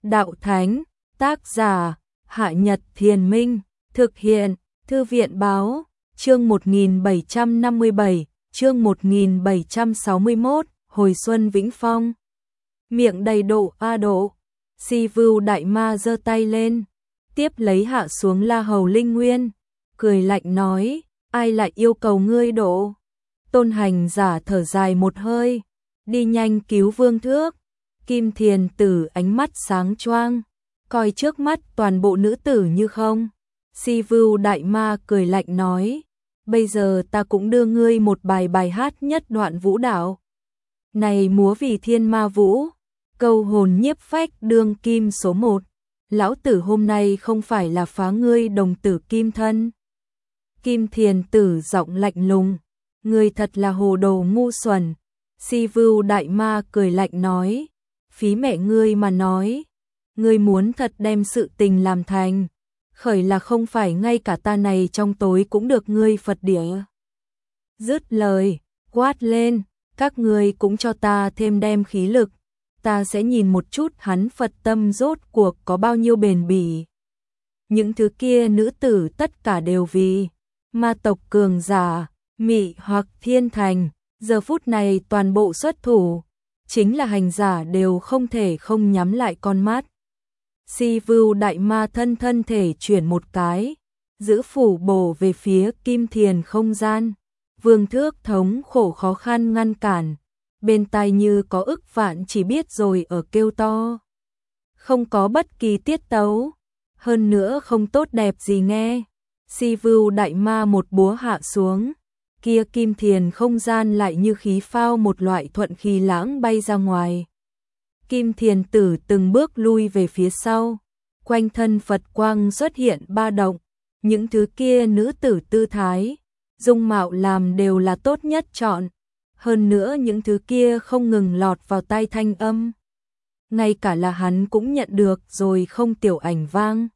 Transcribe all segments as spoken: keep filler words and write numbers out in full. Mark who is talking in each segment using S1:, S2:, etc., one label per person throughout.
S1: Đạo Thánh, tác giả, Hạ Nhật Thiền Minh, thực hiện, Thư viện Báo, chương một nghìn bảy trăm năm mươi bảy, chương một nghìn bảy trăm sáu mươi mốt, hồi xuân Vĩnh Phong. Miệng đầy độ a độ, Si Vưu Đại Ma giơ tay lên, tiếp lấy hạ xuống La Hầu Linh Nguyên, cười lạnh nói, ai lại yêu cầu ngươi độ? Tôn Hành Giả thở dài một hơi, đi nhanh cứu Vương Thước. Kim Thiền Tử ánh mắt sáng choang, coi trước mắt toàn bộ nữ tử như không. Si Vưu Đại Ma cười lạnh nói, bây giờ ta cũng đưa ngươi một bài bài hát nhất đoạn vũ đạo. Này múa vì thiên ma vũ, câu hồn nhiếp phách đương kim số một. Lão tử hôm nay không phải là phá ngươi đồng tử kim thân. Kim Thiền Tử giọng lạnh lùng, ngươi thật là hồ đồ ngu xuẩn. Si Vưu Đại Ma cười lạnh nói, phí mẹ ngươi mà nói, ngươi muốn thật đem sự tình làm thành, khởi là không phải ngay cả ta này trong tối cũng được ngươi Phật địa. Dứt lời, quát lên, các ngươi cũng cho ta thêm đem khí lực, ta sẽ nhìn một chút hắn Phật tâm rốt cuộc có bao nhiêu bền bỉ. Những thứ kia nữ tử tất cả đều vì ma tộc cường giả, mị hoặc thiên thành, giờ phút này toàn bộ xuất thủ, chính là hành giả đều không thể không nhắm lại con mắt. Si Vưu Đại Ma thân thân thể chuyển một cái, giữ phủ bổ về phía Kim Thiền không gian. Vương Thước thống khổ khó khăn ngăn cản, bên tai như có ức vạn chỉ biết rồi ở kêu to. Không có bất kỳ tiết tấu, hơn nữa không tốt đẹp gì nghe. Si Vưu Đại Ma một búa hạ xuống, kia Kim Thiền không gian lại như khí phao một loại thuận khí lãng bay ra ngoài. Kim Thiền Tử từng bước lui về phía sau, quanh thân Phật quang xuất hiện ba động, những thứ kia nữ tử tư thái, dung mạo làm đều là tốt nhất chọn, hơn nữa những thứ kia không ngừng lọt vào tai thanh âm. Ngay cả là hắn cũng nhận được rồi không tiểu ảnh vang.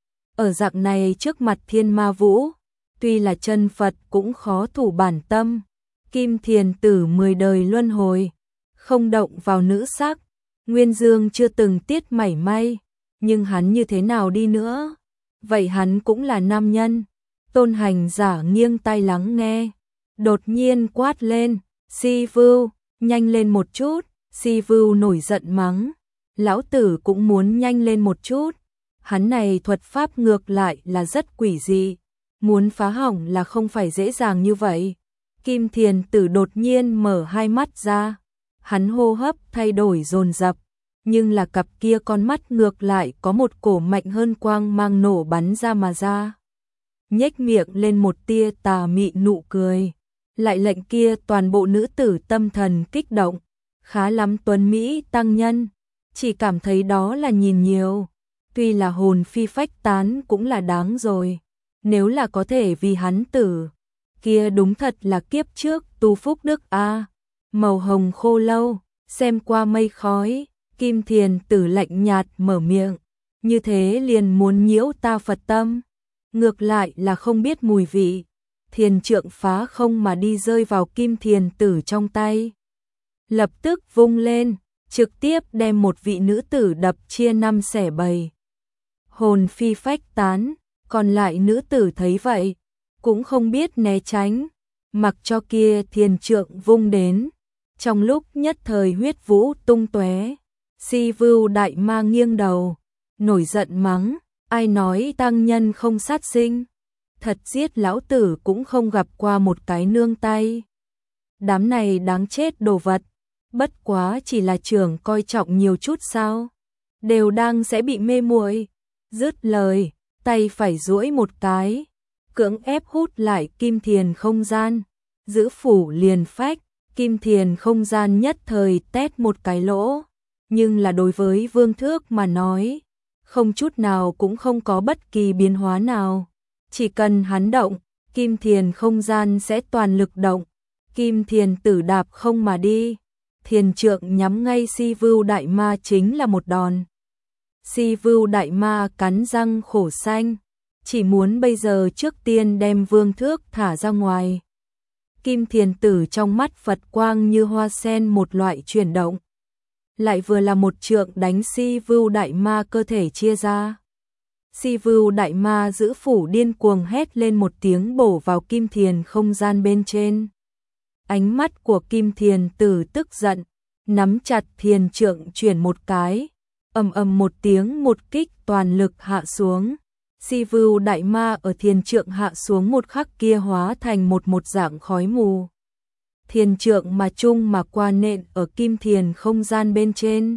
S1: Ở dạng này trước mặt thiên ma vũ, tuy là chân Phật cũng khó thủ bản tâm. Kim Thiền Tử mười đời luân hồi, không động vào nữ sắc, Nguyên Dương chưa từng tiết mảy may, nhưng hắn như thế nào đi nữa, vậy hắn cũng là nam nhân. Tôn Hành Giả nghiêng tai lắng nghe, đột nhiên quát lên, Si Vưu, nhanh lên một chút. Si Vưu nổi giận mắng, lão tử cũng muốn nhanh lên một chút, hắn này thuật pháp ngược lại là rất quỷ dị, muốn phá hỏng là không phải dễ dàng như vậy. Kim Thiền Tử đột nhiên mở hai mắt ra, hắn hô hấp thay đổi dồn dập, nhưng là cặp kia con mắt ngược lại có một cổ mạnh hơn quang mang nổ bắn ra mà ra. Nhếch miệng lên một tia tà mị nụ cười, lại lệnh kia toàn bộ nữ tử tâm thần kích động, khá lắm tuấn Mỹ tăng nhân, chỉ cảm thấy đó là nhìn nhiều, tuy là hồn phi phách tán cũng là đáng rồi, nếu là có thể vì hắn tử, kia đúng thật là kiếp trước tu phúc đức a. Màu hồng khô lâu, xem qua mây khói, Kim Thiền Tử lạnh nhạt mở miệng, như thế liền muốn nhiễu ta Phật tâm, ngược lại là không biết mùi vị. Thiền trượng phá không mà đi rơi vào Kim Thiền Tử trong tay, lập tức vung lên, trực tiếp đem một vị nữ tử đập chia năm xẻ bảy, hồn phi phách tán. Còn lại nữ tử thấy vậy, cũng không biết né tránh, mặc cho kia thiền trượng vung đến, trong lúc nhất thời huyết vũ tung tóe. Si Vưu Đại Ma nghiêng đầu, nổi giận mắng, ai nói tăng nhân không sát sinh, thật giết lão tử cũng không gặp qua một cái nương tay. Đám này đáng chết đồ vật, bất quá chỉ là trưởng coi trọng nhiều chút sao, đều đang sẽ bị mê muội. Dứt lời, tay phải duỗi một cái, cưỡng ép hút lại Kim Thiền không gian, giữ phủ liền phách, Kim Thiền không gian nhất thời tét một cái lỗ, nhưng là đối với Vương Thước mà nói, không chút nào cũng không có bất kỳ biến hóa nào, chỉ cần hắn động, Kim Thiền không gian sẽ toàn lực động. Kim Thiền Tử đạp không mà đi, thiền trượng nhắm ngay Si Vưu Đại Ma chính là một đòn. Si Vưu Đại Ma cắn răng khổ xanh, chỉ muốn bây giờ trước tiên đem Vương Thước thả ra ngoài. Kim Thiền Tử trong mắt Phật quang như hoa sen một loại chuyển động. lại vừa là một trượng đánh Si Vưu Đại Ma cơ thể chia ra. Si Vưu Đại Ma giữ phủ điên cuồng hét lên một tiếng bổ vào Kim Thiền không gian bên trên. Ánh mắt của Kim Thiền Tử tức giận, nắm chặt thiền trượng chuyển một cái, ầm ầm một tiếng một kích toàn lực hạ xuống. Si Vưu Đại Ma ở thiền trượng hạ xuống một khắc kia hóa thành một một dạng khói mù. Thiền trượng mà chung mà qua nện ở Kim Thiền không gian bên trên.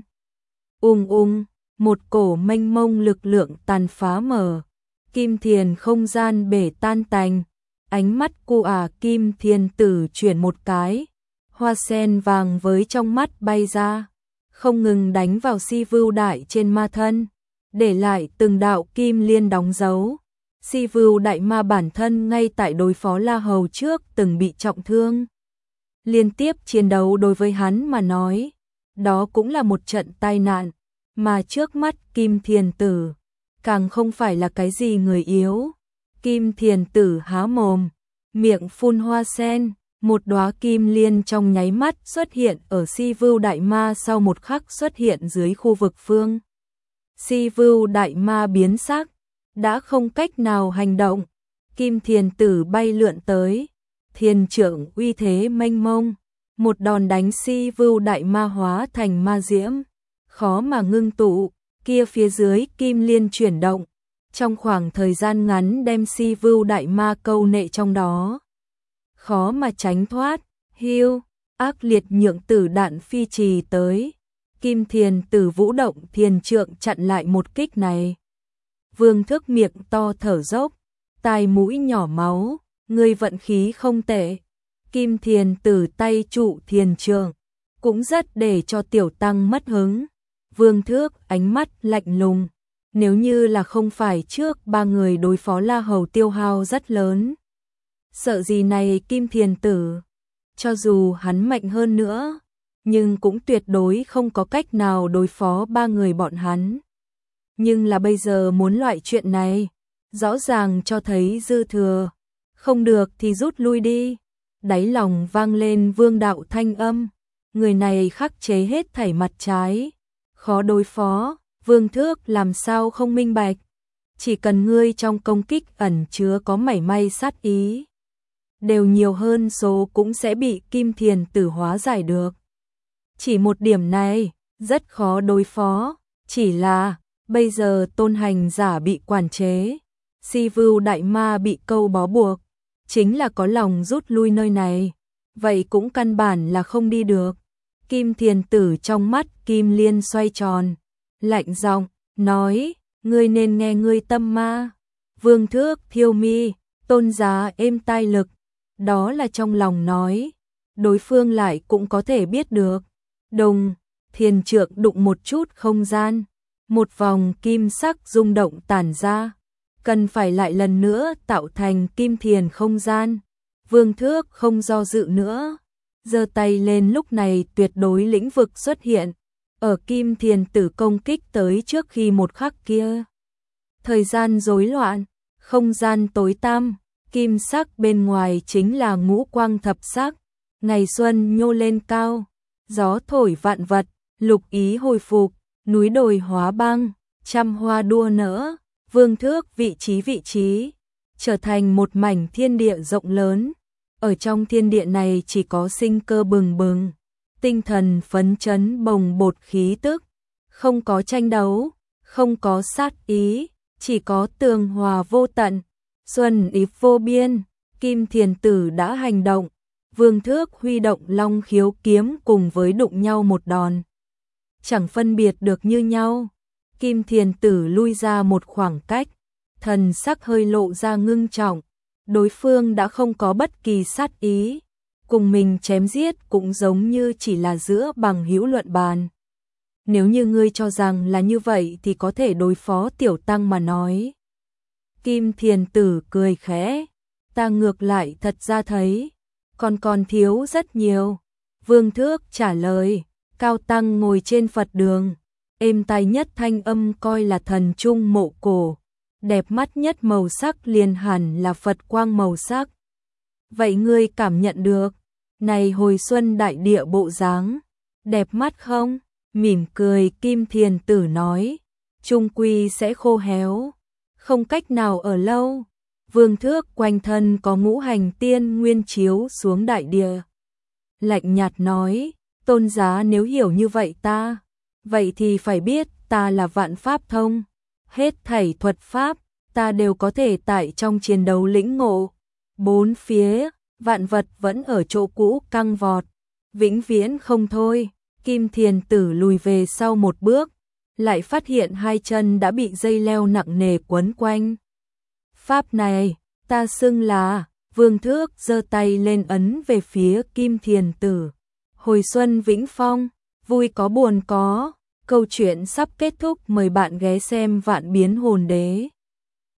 S1: Ung ung, một cổ mênh mông lực lượng tàn phá mở. Kim Thiền không gian bể tan tành. Ánh mắt cu ả Kim Thiền Tử chuyển một cái. Hoa sen vàng với trong mắt bay ra. Không ngừng đánh vào Si Vưu Đại trên ma thân. Để lại từng đạo kim liên đóng dấu. Si Vưu Đại Ma bản thân ngay tại đối phó La Hầu trước từng bị trọng thương. Liên tiếp chiến đấu đối với hắn mà nói, đó cũng là một trận tai nạn, mà trước mắt Kim Thiền Tử, càng không phải là cái gì người yếu. Kim Thiền Tử há mồm, miệng phun hoa sen, một đóa kim liên trong nháy mắt xuất hiện ở Si Vưu Đại Ma sau một khắc xuất hiện dưới khu vực phương. Si Vưu Đại Ma biến sắc, đã không cách nào hành động. Kim Thiền Tử bay lượn tới, thiền trượng uy thế mênh mông, một đòn đánh Si Vưu Đại Ma hóa thành ma diễm, khó mà ngưng tụ, kia phía dưới kim liên chuyển động, trong khoảng thời gian ngắn đem Si Vưu Đại Ma câu nệ trong đó. Khó mà tránh thoát, hiu, ác liệt nhượng tử đạn phi trì tới. Kim Thiền Tử vũ động thiền trượng chặn lại một kích này. Vương Thức miệng to thở dốc, tai mũi nhỏ máu, ngươi vận khí không tệ. Kim Thiền Tử tay trụ thiền trượng, cũng rất để cho tiểu tăng mất hứng. Vương Thước ánh mắt lạnh lùng, nếu như là không phải trước ba người đối phó La Hầu tiêu hao rất lớn. Sợ gì này Kim Thiền Tử, cho dù hắn mạnh hơn nữa, nhưng cũng tuyệt đối không có cách nào đối phó ba người bọn hắn. Nhưng là bây giờ muốn loại chuyện này, rõ ràng cho thấy dư thừa, không được thì rút lui đi. Đáy lòng vang lên vương đạo thanh âm, người này khắc chế hết thảy mặt trái, khó đối phó. Vương Thước làm sao không minh bạch, chỉ cần ngươi trong công kích ẩn chứa có mảy may sát ý, đều nhiều hơn số cũng sẽ bị Kim Thiền Tử hóa giải được. Chỉ một điểm này, rất khó đối phó, chỉ là, bây giờ tôn hành giả bị quản chế, Si Vưu Đại Ma bị câu bó buộc, chính là có lòng rút lui nơi này, vậy cũng căn bản là không đi được. Kim Thiền Tử trong mắt Kim Liên xoay tròn, lạnh giọng nói, ngươi nên nghe ngươi tâm ma. Vương Thước thiêu mi, tôn giá êm tai lực, đó là trong lòng nói, đối phương lại cũng có thể biết được. Đồng, thiền trượng đụng một chút không gian, một vòng kim sắc rung động tản ra, cần phải lại lần nữa tạo thành kim thiền không gian. Vương Thước không do dự nữa, giơ tay lên, lúc này tuyệt đối lĩnh vực xuất hiện, ở Kim Thiền Tử công kích tới trước khi một khắc kia. Thời gian rối loạn, không gian tối tăm, kim sắc bên ngoài chính là ngũ quang thập sắc, ngày xuân nhô lên cao, gió thổi vạn vật, lục ý hồi phục, núi đồi hóa băng, trăm hoa đua nở. Vương Thước vị trí vị trí, trở thành một mảnh thiên địa rộng lớn. Ở trong thiên địa này chỉ có sinh cơ bừng bừng, tinh thần phấn chấn bồng bột khí tức, không có tranh đấu, không có sát ý, chỉ có tường hòa vô tận, xuân ý vô biên. Kim Thiền Tử đã hành động, Vương Thước huy động long khiếu kiếm cùng với đụng nhau một đòn, chẳng phân biệt được như nhau. Kim Thiền Tử lui ra một khoảng cách, thần sắc hơi lộ ra ngưng trọng, đối phương đã không có bất kỳ sát ý, cùng mình chém giết cũng giống như chỉ là giữa bằng hữu luận bàn. Nếu như ngươi cho rằng là như vậy thì có thể đối phó tiểu tăng mà nói. Kim Thiền Tử cười khẽ, ta ngược lại thật ra thấy, còn còn thiếu rất nhiều. Vương Thước trả lời, cao tăng ngồi trên Phật đường, êm tai nhất thanh âm coi là thần trung mộ cổ, đẹp mắt nhất màu sắc liền hẳn là Phật quang màu sắc. Vậy ngươi cảm nhận được, này hồi xuân đại địa bộ dáng, đẹp mắt không? Mỉm cười Kim Thiền Tử nói, trung quy sẽ khô héo, không cách nào ở lâu. Vương Thước quanh thân có ngũ hành tiên nguyên chiếu xuống đại địa. Lạnh nhạt nói, tôn giá nếu hiểu như vậy ta, vậy thì phải biết ta là vạn pháp thông, hết thảy thuật pháp, ta đều có thể tại trong chiến đấu lĩnh ngộ. Bốn phía, vạn vật vẫn ở chỗ cũ căng vọt, vĩnh viễn không thôi. Kim Thiền Tử lùi về sau một bước, lại phát hiện hai chân đã bị dây leo nặng nề quấn quanh. Pháp này, ta xưng là, Vương Thước giơ tay lên ấn về phía Kim Thiền Tử. Hồi xuân vĩnh phong, vui có buồn có, câu chuyện sắp kết thúc, mời bạn ghé xem Vạn Biến Hồn Đế.